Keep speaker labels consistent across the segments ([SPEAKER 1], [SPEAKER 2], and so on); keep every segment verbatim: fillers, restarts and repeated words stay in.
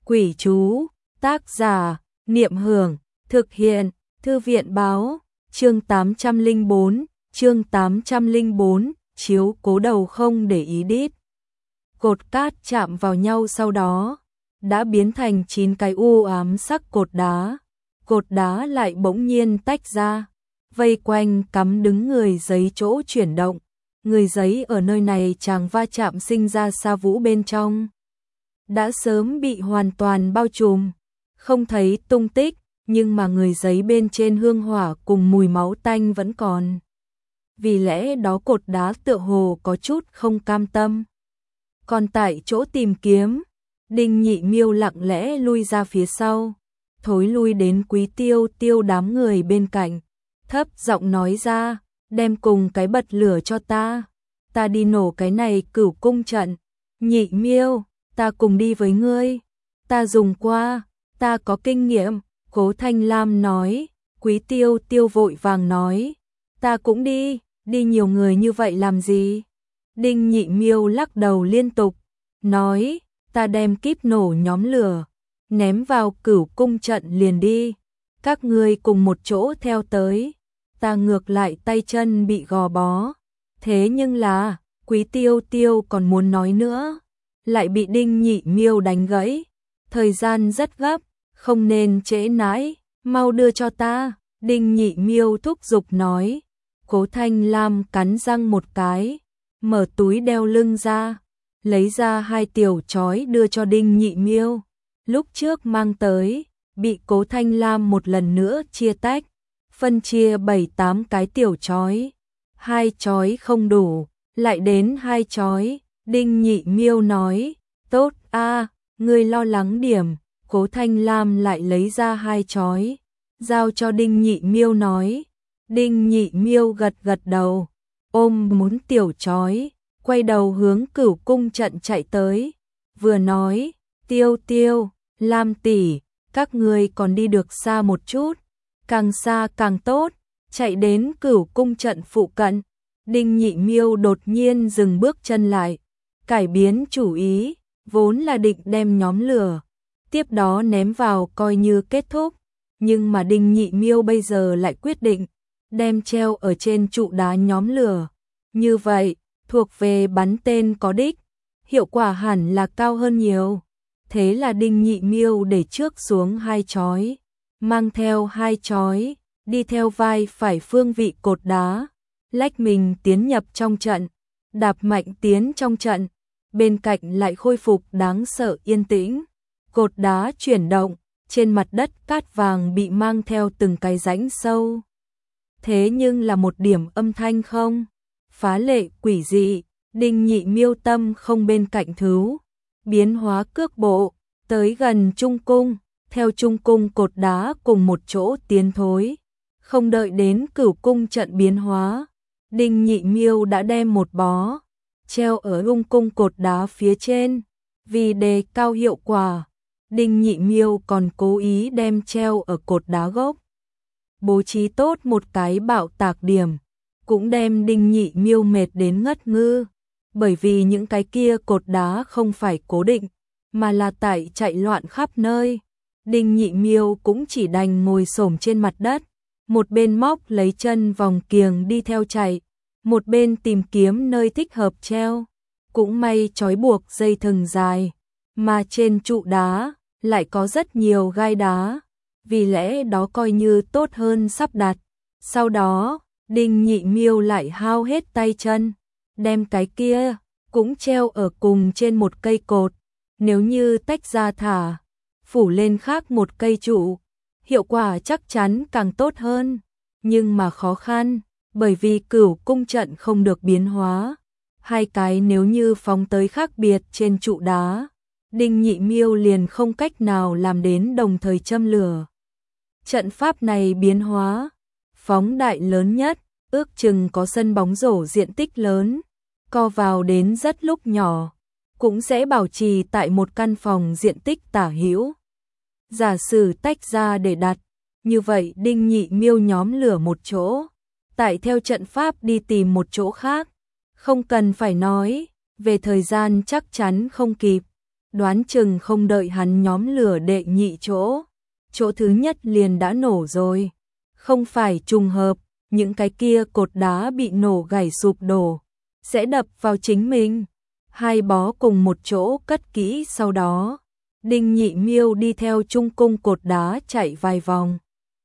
[SPEAKER 1] Quỷ chú, tác giả, Niệm Hưởng, thực hiện, Thư viện báo, chương tám trăm lẻ bốn, chương tám trăm lẻ bốn, chiếu cố đầu không để ý đít. Cột cát chạm vào nhau sau đó, đã biến thành chín cái u ám sắc cột đá. Cột đá lại bỗng nhiên tách ra, vây quanh cắm đứng người giấy chỗ chuyển động. Người giấy ở nơi này chàng va chạm sinh ra sa vũ bên trong, đã sớm bị hoàn toàn bao trùm, không thấy tung tích, nhưng mà người giấy bên trên hương hỏa cùng mùi máu tanh vẫn còn. Vì lẽ đó cột đá tựa hồ có chút không cam tâm. Còn tại chỗ tìm kiếm, Đinh Nhị Miêu lặng lẽ lui ra phía sau, thối lui đến Quý Tiêu Tiêu đám người bên cạnh, thấp giọng nói ra, đem cùng cái bật lửa cho ta, ta đi nổ cái này cửu cung trận. Nhị Miêu, ta cùng đi với ngươi, ta dùng qua, ta có kinh nghiệm, Cố Thanh Lam nói. Quý Tiêu Tiêu vội vàng nói, ta cũng đi, đi nhiều người như vậy làm gì? Đinh Nhị Miêu lắc đầu liên tục, nói, ta đem kíp nổ nhóm lửa, ném vào cửu cung trận liền đi, các ngươi cùng một chỗ theo tới, ta ngược lại tay chân bị gò bó. Thế nhưng là, Quý Tiêu Tiêu còn muốn nói nữa, lại bị Đinh Nhị Miêu đánh gãy, thời gian rất gấp, không nên trễ nãi, mau đưa cho ta. Đinh Nhị Miêu thúc giục nói. Cố Thanh Lam cắn răng một cái, mở túi đeo lưng ra, lấy ra hai tiểu chói đưa cho Đinh Nhị Miêu. Lúc trước mang tới, bị Cố Thanh Lam một lần nữa chia tách, phân chia bảy tám cái tiểu chói. Hai chói không đủ, lại đến hai chói. Đinh Nhị Miêu nói, tốt a, ngươi lo lắng điểm. Cố Thanh Lam lại lấy ra hai chói, giao cho Đinh Nhị Miêu nói. Đinh Nhị Miêu gật gật đầu, ôm muốn tiểu chói, quay đầu hướng cửu cung trận chạy tới, vừa nói, Tiêu Tiêu, Lam tỷ, các ngươi còn đi được xa một chút, càng xa càng tốt. Chạy đến cửu cung trận phụ cận, Đinh Nhị Miêu đột nhiên dừng bước chân lại, cải biến chủ ý, vốn là định đem nhóm lửa tiếp đó ném vào coi như kết thúc, nhưng mà Đinh Nhị Miêu bây giờ lại quyết định đem treo ở trên trụ đá nhóm lửa. Như vậy, thuộc về bắn tên có đích, hiệu quả hẳn là cao hơn nhiều. Thế là Đinh Nhị Miêu để trước xuống hai chói, mang theo hai chói, đi theo vai phải phương vị cột đá, lách mình tiến nhập trong trận, đạp mạnh tiến trong trận, bên cạnh lại khôi phục đáng sợ yên tĩnh. Cột đá chuyển động, trên mặt đất cát vàng bị mang theo từng cái rãnh sâu. Thế nhưng là một điểm âm thanh không, phá lệ quỷ dị. Đinh Nhị Miêu tâm không bên cạnh thứ, biến hóa cước bộ, tới gần trung cung, theo trung cung cột đá cùng một chỗ tiến thối. Không đợi đến cửu cung trận biến hóa, Đinh Nhị Miêu đã đem một bó treo ở ung cung cột đá phía trên. Vì đề cao hiệu quả, Đinh Nhị Miêu còn cố ý đem treo ở cột đá gốc, bố trí tốt một cái bạo tạc điểm, cũng đem Đinh Nhị Miêu mệt đến ngất ngư, bởi vì những cái kia cột đá không phải cố định, mà là tại chạy loạn khắp nơi. Đinh Nhị Miêu cũng chỉ đành ngồi xổm trên mặt đất, một bên móc lấy chân vòng kiềng đi theo chạy, một bên tìm kiếm nơi thích hợp treo. Cũng may trói buộc dây thừng dài, mà trên trụ đá lại có rất nhiều gai đá, vì lẽ đó coi như tốt hơn sắp đặt. Sau đó, Đinh Nhị Miêu lại hao hết tay chân, đem cái kia cũng treo ở cùng trên một cây cột. Nếu như tách ra thả, phủ lên khác một cây trụ, hiệu quả chắc chắn càng tốt hơn, nhưng mà khó khăn, bởi vì cửu cung trận không được biến hóa. Hai cái nếu như phóng tới khác biệt trên trụ đá, Đinh Nhị Miêu liền không cách nào làm đến đồng thời châm lửa. Trận pháp này biến hóa, phóng đại lớn nhất, ước chừng có sân bóng rổ diện tích lớn, co vào đến rất lúc nhỏ, cũng sẽ bảo trì tại một căn phòng diện tích tả hữu. Giả sử tách ra để đặt, như vậy Đinh Nhị Miêu nhóm lửa một chỗ, tại theo trận pháp đi tìm một chỗ khác, không cần phải nói, về thời gian chắc chắn không kịp. đoán chừng không đợi hắn nhóm lửa đệ nhị chỗ, chỗ thứ nhất liền đã nổ rồi. Không phải trùng hợp, những cái kia cột đá bị nổ gãy sụp đổ, sẽ đập vào chính mình. Hai bó cùng một chỗ cất kỹ, sau đó Đinh Nhị Miêu đi theo trung cung cột đá chạy vài vòng.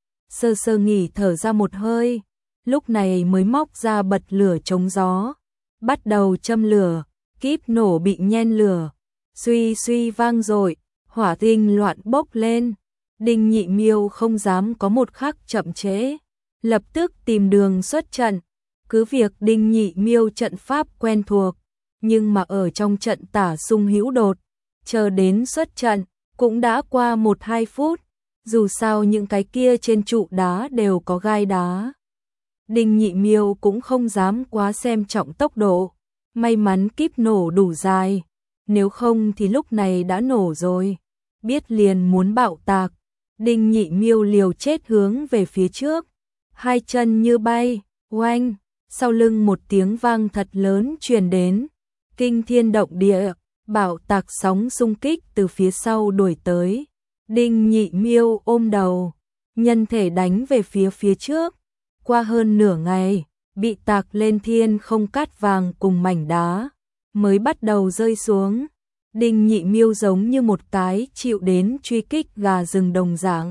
[SPEAKER 1] Sơ sơ nghỉ thở ra một hơi, lúc này mới móc ra bật lửa chống gió, bắt đầu châm lửa, kíp nổ bị nhen lửa, suy suy vang dội, hỏa tinh loạn bốc lên. Đinh Nhị Miêu không dám có một khắc chậm trễ, lập tức tìm đường xuất trận. Cứ việc Đinh Nhị Miêu trận pháp quen thuộc, nhưng mà ở trong trận tả xung hữu đột, chờ đến xuất trận cũng đã qua một hai phút, dù sao những cái kia trên trụ đá đều có gai đá. Đinh Nhị Miêu cũng không dám quá xem trọng tốc độ, may mắn kíp nổ đủ dài, nếu không thì lúc này đã nổ rồi, biết liền muốn bạo tạc. Đinh Nhị Miêu liều chết hướng về phía trước, hai chân như bay, oanh, sau lưng một tiếng vang thật lớn truyền đến, kinh thiên động địa, bạo tạc sóng xung kích từ phía sau đuổi tới. Đinh Nhị Miêu ôm đầu, nhân thể đánh về phía phía trước, qua hơn nửa ngày, bị tạc lên thiên không cát vàng cùng mảnh đá, mới bắt đầu rơi xuống. Đinh Nhị Miêu giống như một cái chịu đến truy kích gà rừng đồng dạng.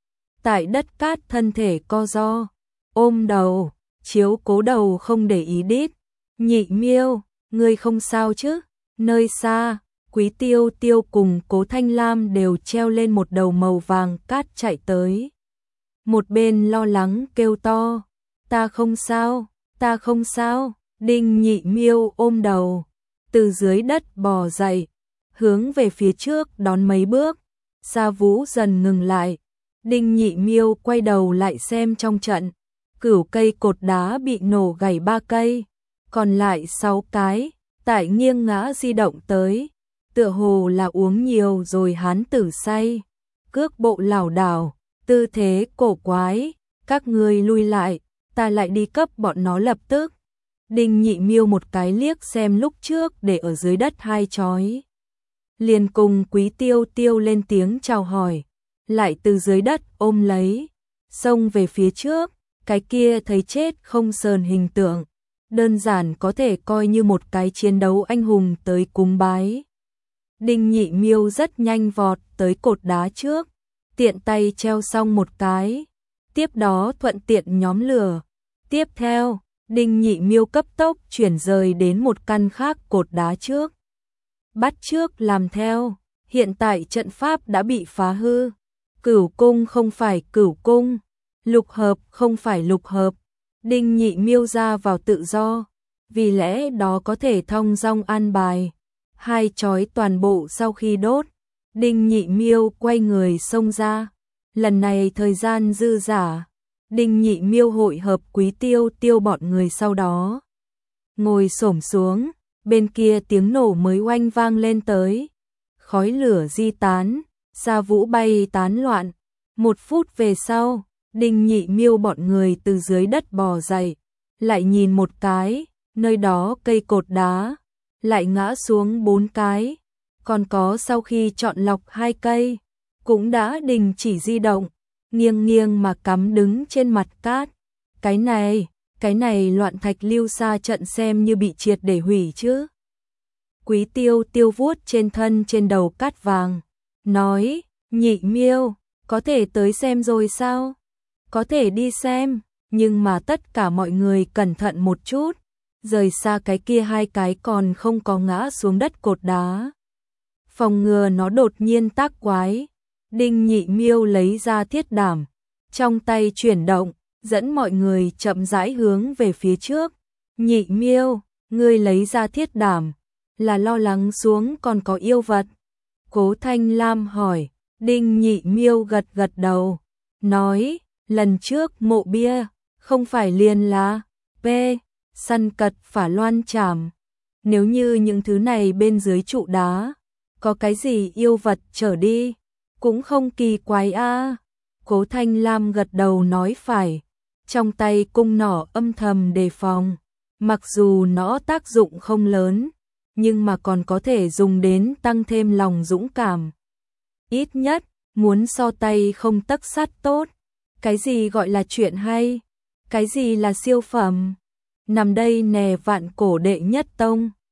[SPEAKER 1] Tại đất cát thân thể co ro, ôm đầu, chiếu cố đầu không để ý đít. Nhị Miêu, ngươi không sao chứ? Nơi xa, Quý Tiêu Tiêu cùng Cố Thanh Lam đều treo lên một đầu màu vàng cát chạy tới. Một bên lo lắng kêu to, ta không sao, ta không sao. Đinh Nhị Miêu ôm đầu, từ dưới đất bò dậy, hướng về phía trước đón mấy bước. Sa Vũ dần ngừng lại, Đinh Nhị Miêu quay đầu lại xem trong trận, cửu cây cột đá bị nổ gãy ba cây, còn lại sáu cái, tại nghiêng ngã di động tới, tựa hồ là uống nhiều rồi hán tử say, cước bộ lảo đảo, tư thế cổ quái, các ngươi lui lại, ta lại đi cấp bọn nó lập tức. Đinh Nhị Miêu một cái liếc xem lúc trước để ở dưới đất hai chói, liền cùng Quý Tiêu Tiêu lên tiếng chào hỏi, lại từ dưới đất ôm lấy, xông về phía trước. Cái kia thấy chết không sờn hình tượng, đơn giản có thể coi như một cái chiến đấu anh hùng tới cúng bái. Đinh Nhị Miêu rất nhanh vọt tới cột đá trước, tiện tay treo xong một cái, tiếp đó thuận tiện nhóm lửa. Tiếp theo, Đinh Nhị Miêu cấp tốc chuyển rời đến một căn khác cột đá trước. Bắt trước làm theo, hiện tại trận pháp đã bị phá hư. Cửu cung không phải cửu cung, lục hợp không phải lục hợp. Đinh Nhị Miêu ra vào tự do, vì lẽ đó có thể thong dong an bài. Hai chói toàn bộ sau khi đốt, Đinh Nhị Miêu quay người xông ra. Lần này thời gian dư dả, Đinh Nhị Miêu hội hợp Quý Tiêu Tiêu bọn người, sau đó ngồi xổm xuống, bên kia tiếng nổ mới oanh vang lên tới. Khói lửa di tán, Sa Vũ bay tán loạn. Một phút về sau, Đinh Nhị Miêu bọn người từ dưới đất bò dậy, lại nhìn một cái, nơi đó cây cột đá lại ngã xuống bốn cái, còn có sau khi chọn lọc hai cây, cũng đã đình chỉ di động, nghiêng nghiêng mà cắm đứng trên mặt cát. Cái này, cái này loạn thạch lưu xa trận xem như bị triệt để hủy chứ. Quý Tiêu Tiêu vuốt trên thân trên đầu cát vàng, nói, Nhị Miêu, có thể tới xem rồi sao? Có thể đi xem, nhưng mà tất cả mọi người cẩn thận một chút, rời xa cái kia hai cái còn không có ngã xuống đất cột đá, phòng ngừa nó đột nhiên tác quái. Đinh Nhị Miêu lấy ra thiết đảm, trong tay chuyển động, dẫn mọi người chậm rãi hướng về phía trước. Nhị Miêu, ngươi lấy ra thiết đảm, là lo lắng xuống còn có yêu vật? Cố Thanh Lam hỏi. Đinh Nhị Miêu gật gật đầu, nói, lần trước mộ bia, không phải liền là P, săn cật phả loan chảm. Nếu như những thứ này bên dưới trụ đá, có cái gì yêu vật trở đi, cũng không kỳ quái a. À. Cố Thanh Lam gật đầu nói phải, trong tay cung nỏ âm thầm đề phòng, mặc dù nó tác dụng không lớn, nhưng mà còn có thể dùng đến tăng thêm lòng dũng cảm. Ít nhất, muốn so tay không tấc sắt tốt. Cái gì gọi là chuyện hay? Cái gì là siêu phẩm? Nằm đây nè vạn cổ đệ nhất tông.